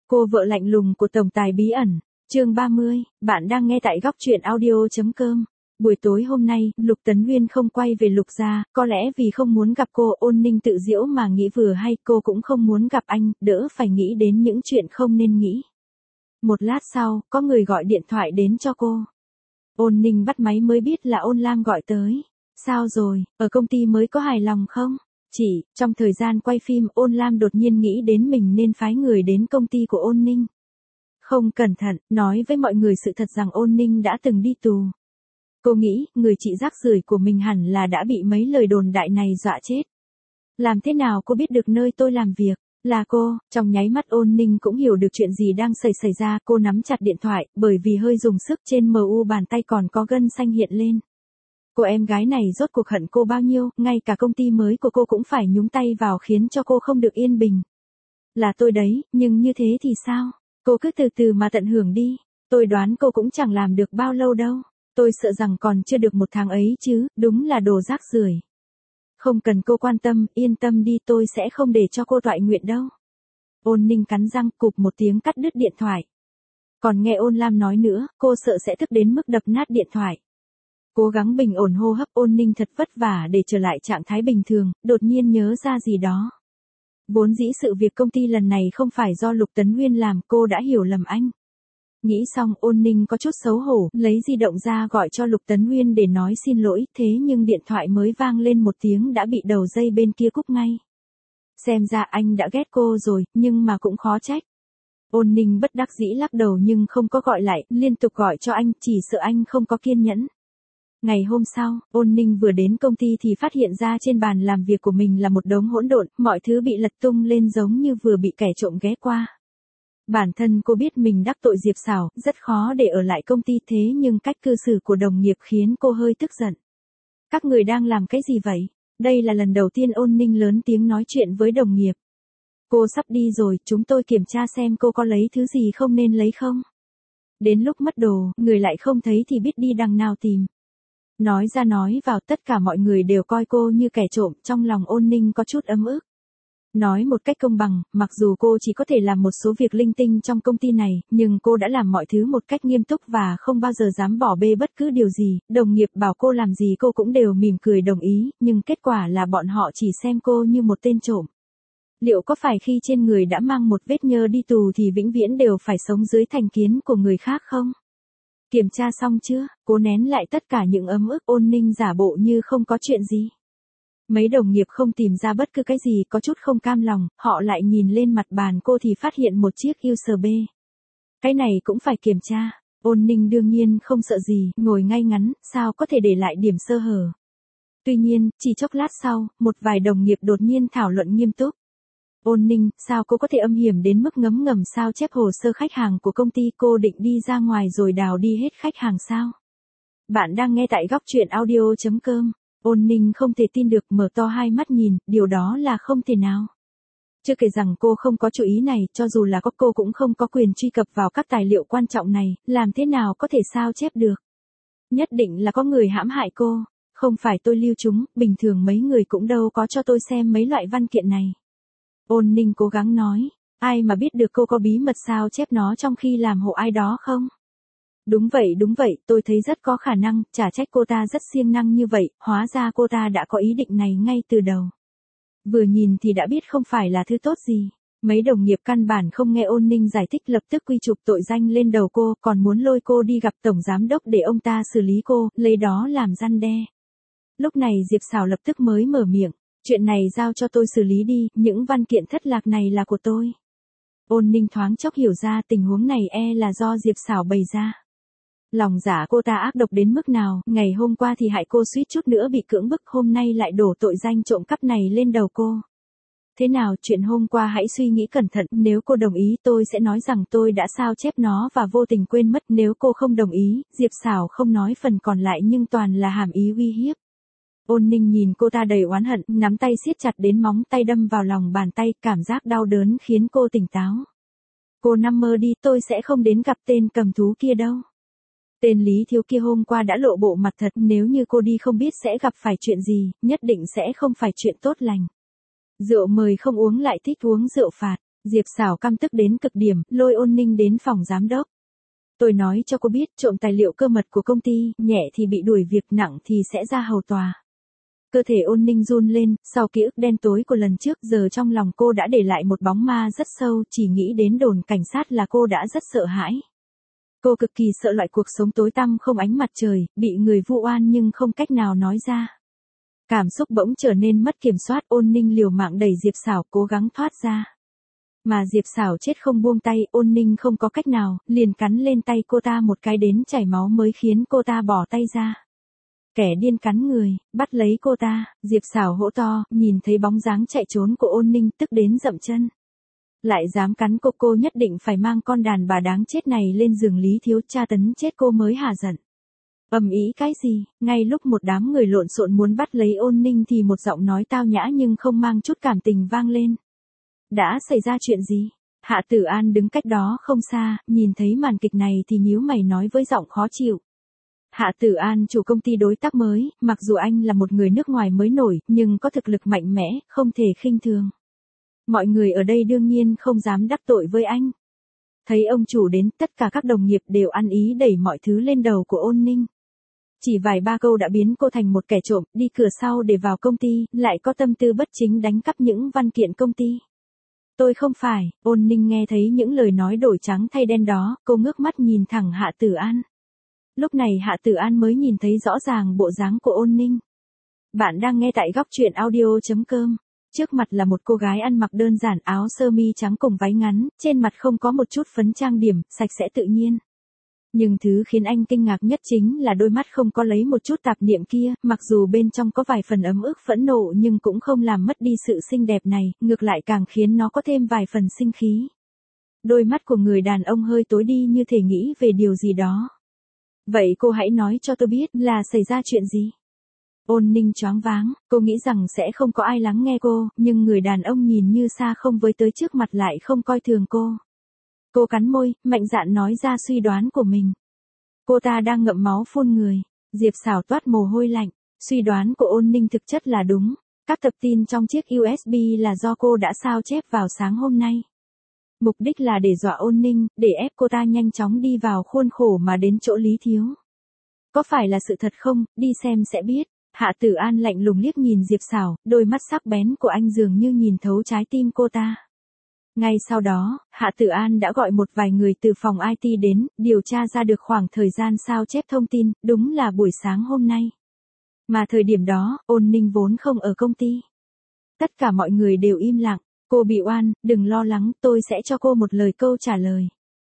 Cô vợ lạnh lùng của tổng tài bí ẩn. Chương 30, bạn đang nghe tại góc truyện audio.com. Buổi tối hôm nay, Lục Tấn Huyên không quay về Lục gia, có lẽ vì không muốn gặp cô. Ôn Ninh tự giễu mà nghĩ vừa hay, cô cũng không muốn gặp anh, đỡ phải nghĩ đến những chuyện không nên nghĩ. Một lát sau, có người gọi điện thoại đến cho cô. Ôn Ninh bắt máy mới biết là Ôn Lam gọi tới. Sao rồi, ở công ty mới có hài lòng không? Chỉ, trong thời gian quay phim, Ôn Lam đột nhiên nghĩ đến mình nên phái người đến công ty của Ôn Ninh. Không cẩn thận, nói với mọi người sự thật rằng Ôn Ninh đã từng đi tù. Cô nghĩ, người chị rác rưởi của mình hẳn là đã bị mấy lời đồn đại này dọa chết. Làm thế nào cô biết được nơi tôi làm việc? Là cô. Trong nháy mắt Ôn Ninh cũng hiểu được chuyện gì đang xảy ra. Cô nắm chặt điện thoại, bởi vì hơi dùng sức trên mu bàn tay còn có gân xanh hiện lên. Cô em gái này rốt cuộc hận cô bao nhiêu, ngay cả công ty mới của cô cũng phải nhúng tay vào khiến cho cô không được yên bình. Là tôi đấy, nhưng như thế thì sao? Cô cứ từ từ mà tận hưởng đi. Tôi đoán cô cũng chẳng làm được bao lâu đâu. Tôi sợ rằng còn chưa được 1 tháng ấy chứ, đúng là đồ rác rưởi. Không cần cô quan tâm, yên tâm đi, tôi sẽ không để cho cô toại nguyện đâu. Ôn Ninh cắn răng, cụp một tiếng cắt đứt điện thoại. Còn nghe Ôn Lam nói nữa, cô sợ sẽ tức đến mức đập nát điện thoại. Cố gắng bình ổn hô hấp. Ôn Ninh thật vất vả để trở lại trạng thái bình thường, đột nhiên nhớ ra gì đó. Vốn dĩ sự việc công ty lần này không phải do Lục Tấn Huyên làm, cô đã hiểu lầm anh. Nghĩ xong, Ôn Ninh có chút xấu hổ, lấy di động ra gọi cho Lục Tấn Huyên để nói xin lỗi, thế nhưng điện thoại mới vang lên 1 tiếng đã bị đầu dây bên kia cúp ngay. Xem ra anh đã ghét cô rồi, nhưng mà cũng khó trách. Ôn Ninh bất đắc dĩ lắc đầu nhưng không có gọi lại, liên tục gọi cho anh, chỉ sợ anh không có kiên nhẫn. Ngày hôm sau, Ôn Ninh vừa đến công ty thì phát hiện ra trên bàn làm việc của mình là một đống hỗn độn, mọi thứ bị lật tung lên giống như vừa bị kẻ trộm ghé qua. Bản thân cô biết mình đắc tội Diệp Sảo, rất khó để ở lại công ty, thế nhưng cách cư xử của đồng nghiệp khiến cô hơi tức giận. Các người đang làm cái gì vậy? Đây là lần đầu tiên Ôn Ninh lớn tiếng nói chuyện với đồng nghiệp. Cô sắp đi rồi, chúng tôi kiểm tra xem cô có lấy thứ gì không nên lấy không. Đến lúc mất đồ, người lại không thấy thì biết đi đằng nào tìm. Nói ra nói vào, tất cả mọi người đều coi cô như kẻ trộm, trong lòng Ôn Ninh có chút ấm ức. Nói một cách công bằng, mặc dù cô chỉ có thể làm một số việc linh tinh trong công ty này, nhưng cô đã làm mọi thứ một cách nghiêm túc và không bao giờ dám bỏ bê bất cứ điều gì. Đồng nghiệp bảo cô làm gì cô cũng đều mỉm cười đồng ý, nhưng kết quả là bọn họ chỉ xem cô như một tên trộm. Liệu có phải khi trên người đã mang một vết nhơ đi tù thì vĩnh viễn đều phải sống dưới thành kiến của người khác không? Kiểm tra xong chưa? Cố nén lại tất cả những ấm ức. Ôn Ninh giả bộ như không có chuyện gì. Mấy đồng nghiệp không tìm ra bất cứ cái gì, có chút không cam lòng, họ lại nhìn lên mặt bàn cô thì phát hiện một chiếc USB. Cái này cũng phải kiểm tra. Ôn Ninh đương nhiên không sợ gì, ngồi ngay ngắn, sao có thể để lại điểm sơ hở. Tuy nhiên, chỉ chốc lát sau, một vài đồng nghiệp đột nhiên thảo luận nghiêm túc. Ôn Ninh, sao cô có thể âm hiểm đến mức ngấm ngầm sao chép hồ sơ khách hàng của công ty? Cô định đi ra ngoài rồi đào đi hết khách hàng sao? Bạn đang nghe tại góc truyện audio.com. Ôn Ninh không thể tin được, mở to hai mắt nhìn, điều đó là không thể nào. Chưa kể rằng cô không có chủ ý này, cho dù là có cô cũng không có quyền truy cập vào các tài liệu quan trọng này, làm thế nào có thể sao chép được. Nhất định là có người hãm hại cô, không phải tôi lưu chúng, bình thường mấy người cũng đâu có cho tôi xem mấy loại văn kiện này. Ôn Ninh cố gắng nói, ai mà biết được cô có bí mật sao chép nó trong khi làm hộ ai đó không? Đúng vậy, tôi thấy rất có khả năng, chả trách cô ta rất siêng năng như vậy, hóa ra cô ta đã có ý định này ngay từ đầu. Vừa nhìn thì đã biết không phải là thứ tốt gì. Mấy đồng nghiệp căn bản không nghe Ôn Ninh giải thích, lập tức quy chụp tội danh lên đầu cô, còn muốn lôi cô đi gặp tổng giám đốc để ông ta xử lý cô, lấy đó làm răn đe. Lúc này Diệp Sảo lập tức mới mở miệng, chuyện này giao cho tôi xử lý đi, những văn kiện thất lạc này là của tôi. Ôn Ninh thoáng chốc hiểu ra tình huống này là do Diệp Sảo bày ra. Lòng dạ cô ta ác độc đến mức nào, ngày hôm qua thì hại cô suýt chút nữa bị cưỡng bức, hôm nay lại đổ tội danh trộm cắp này lên đầu cô. Thế nào, chuyện hôm qua hãy suy nghĩ cẩn thận, nếu cô đồng ý tôi sẽ nói rằng tôi đã sao chép nó và vô tình quên mất, nếu cô không đồng ý, Diệp Sảo không nói phần còn lại nhưng toàn là hàm ý uy hiếp. Ôn Ninh nhìn cô ta đầy oán hận, nắm tay siết chặt đến móng tay đâm vào lòng bàn tay, cảm giác đau đớn khiến cô tỉnh táo. Cô nằm mơ đi, tôi sẽ không đến gặp tên cầm thú kia đâu. Tên Lý Thiếu kia hôm qua đã lộ bộ mặt thật, nếu như cô đi không biết sẽ gặp phải chuyện gì, nhất định sẽ không phải chuyện tốt lành. Rượu mời không uống lại thích uống rượu phạt. Diệp Sảo căm tức đến cực điểm, lôi Ôn Ninh đến phòng giám đốc. Tôi nói cho cô biết trộm tài liệu cơ mật của công ty, nhẹ thì bị đuổi việc, nặng thì sẽ ra hầu tòa. Cơ thể Ôn Ninh run lên, sau ký ức đen tối của lần trước giờ trong lòng cô đã để lại một bóng ma rất sâu, chỉ nghĩ đến đồn cảnh sát là cô đã rất sợ hãi. Cô cực kỳ sợ loại cuộc sống tối tăm không ánh mặt trời, bị người vu oan nhưng không cách nào nói ra. Cảm xúc bỗng trở nên mất kiểm soát, Ôn Ninh liều mạng đẩy Diệp Sảo cố gắng thoát ra. Mà Diệp Sảo chết không buông tay, Ôn Ninh không có cách nào, liền cắn lên tay cô ta một cái đến chảy máu mới khiến cô ta bỏ tay ra. Kẻ điên cắn người, bắt lấy cô ta, Diệp Sảo hỗ to, nhìn thấy bóng dáng chạy trốn của Ôn Ninh tức đến dậm chân. Lại dám cắn cô nhất định phải mang con đàn bà đáng chết này lên giường Lý Thiếu tra tấn chết cô mới hả giận. Ầm ĩ cái gì, ngay lúc một đám người lộn xộn muốn bắt lấy Ôn Ninh thì một giọng nói tao nhã nhưng không mang chút cảm tình vang lên. Đã xảy ra chuyện gì? Hạ Tử An đứng cách đó không xa, nhìn thấy màn kịch này thì nhíu mày nói với giọng khó chịu. Hạ Tử An chủ công ty đối tác mới, mặc dù anh là một người nước ngoài mới nổi, nhưng có thực lực mạnh mẽ, không thể khinh thường. Mọi người ở đây đương nhiên không dám đắc tội với anh. Thấy ông chủ đến, tất cả các đồng nghiệp đều ăn ý đẩy mọi thứ lên đầu của Ôn Ninh. Chỉ vài ba câu đã biến cô thành một kẻ trộm, đi cửa sau để vào công ty, lại có tâm tư bất chính đánh cắp những văn kiện công ty. Tôi không phải, Ôn Ninh nghe thấy những lời nói đổi trắng thay đen đó, cô ngước mắt nhìn thẳng Hạ Tử An. Lúc này Hạ Tử An mới nhìn thấy rõ ràng bộ dáng của Ôn Ninh. Bạn đang nghe tại góc truyện audio.com. Trước mặt là một cô gái ăn mặc đơn giản, áo sơ mi trắng cùng váy ngắn, trên mặt không có một chút phấn trang điểm, sạch sẽ tự nhiên. Nhưng thứ khiến anh kinh ngạc nhất chính là đôi mắt không có lấy một chút tạp niệm kia, mặc dù bên trong có vài phần ấm ức phẫn nộ nhưng cũng không làm mất đi sự xinh đẹp này, ngược lại càng khiến nó có thêm vài phần sinh khí. Đôi mắt của người đàn ông hơi tối đi như thể nghĩ về điều gì đó. Vậy cô hãy nói cho tôi biết là xảy ra chuyện gì? Ôn Ninh choáng váng, cô nghĩ rằng sẽ không có ai lắng nghe cô, nhưng người đàn ông nhìn như xa không với tới trước mặt lại không coi thường cô. Cô cắn môi, mạnh dạn nói ra suy đoán của mình. Cô ta đang ngậm máu phun người. Diệp Sảo toát mồ hôi lạnh. Suy đoán của Ôn Ninh thực chất là đúng. Các tập tin trong chiếc USB là do cô đã sao chép vào sáng hôm nay. Mục đích là để dọa Ôn Ninh, để ép cô ta nhanh chóng đi vào khuôn khổ mà đến chỗ Lý Thiếu. Có phải là sự thật không, đi xem sẽ biết. Hạ Tử An lạnh lùng liếc nhìn Diệp Sảo, đôi mắt sắc bén của anh dường như nhìn thấu trái tim cô ta. Ngay sau đó, Hạ Tử An đã gọi một vài người từ phòng IT đến, điều tra ra được khoảng thời gian sao chép thông tin, đúng là buổi sáng hôm nay. Mà thời điểm đó, Ôn Ninh vốn không ở công ty. Tất cả mọi người đều im lặng, cô bị oan, đừng lo lắng, tôi sẽ cho cô một lời câu trả lời.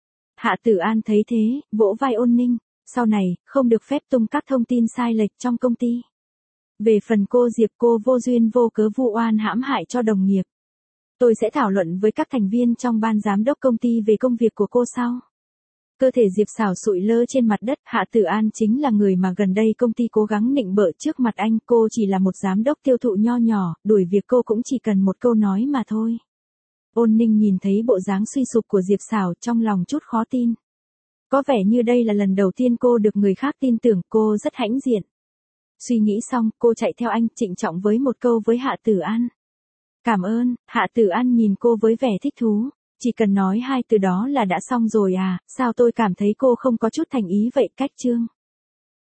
Hạ Tử An thấy thế, vỗ vai Ôn Ninh, sau này, không được phép tung các thông tin sai lệch trong công ty. Về phần cô Diệp, cô vô duyên vô cớ vu oan hãm hại cho đồng nghiệp. Tôi sẽ thảo luận với các thành viên trong ban giám đốc công ty về công việc của cô sau. Cơ thể Diệp Sảo sụi lơ trên mặt đất, Hạ Tử An chính là người mà gần đây công ty cố gắng nịnh bợ trước mặt anh, cô chỉ là một giám đốc tiêu thụ nho nhỏ, đuổi việc cô cũng chỉ cần một câu nói mà thôi. Ôn Ninh nhìn thấy bộ dáng suy sụp của Diệp Sảo trong lòng chút khó tin. Có vẻ như đây là lần đầu tiên cô được người khác tin tưởng, cô rất hãnh diện. Suy nghĩ xong, cô chạy theo anh, trịnh trọng với một câu với Hạ Tử An. Cảm ơn, Hạ Tử An nhìn cô với vẻ thích thú. Chỉ cần nói hai từ đó là đã xong rồi à, sao tôi cảm thấy cô không có chút thành ý vậy, cách chương.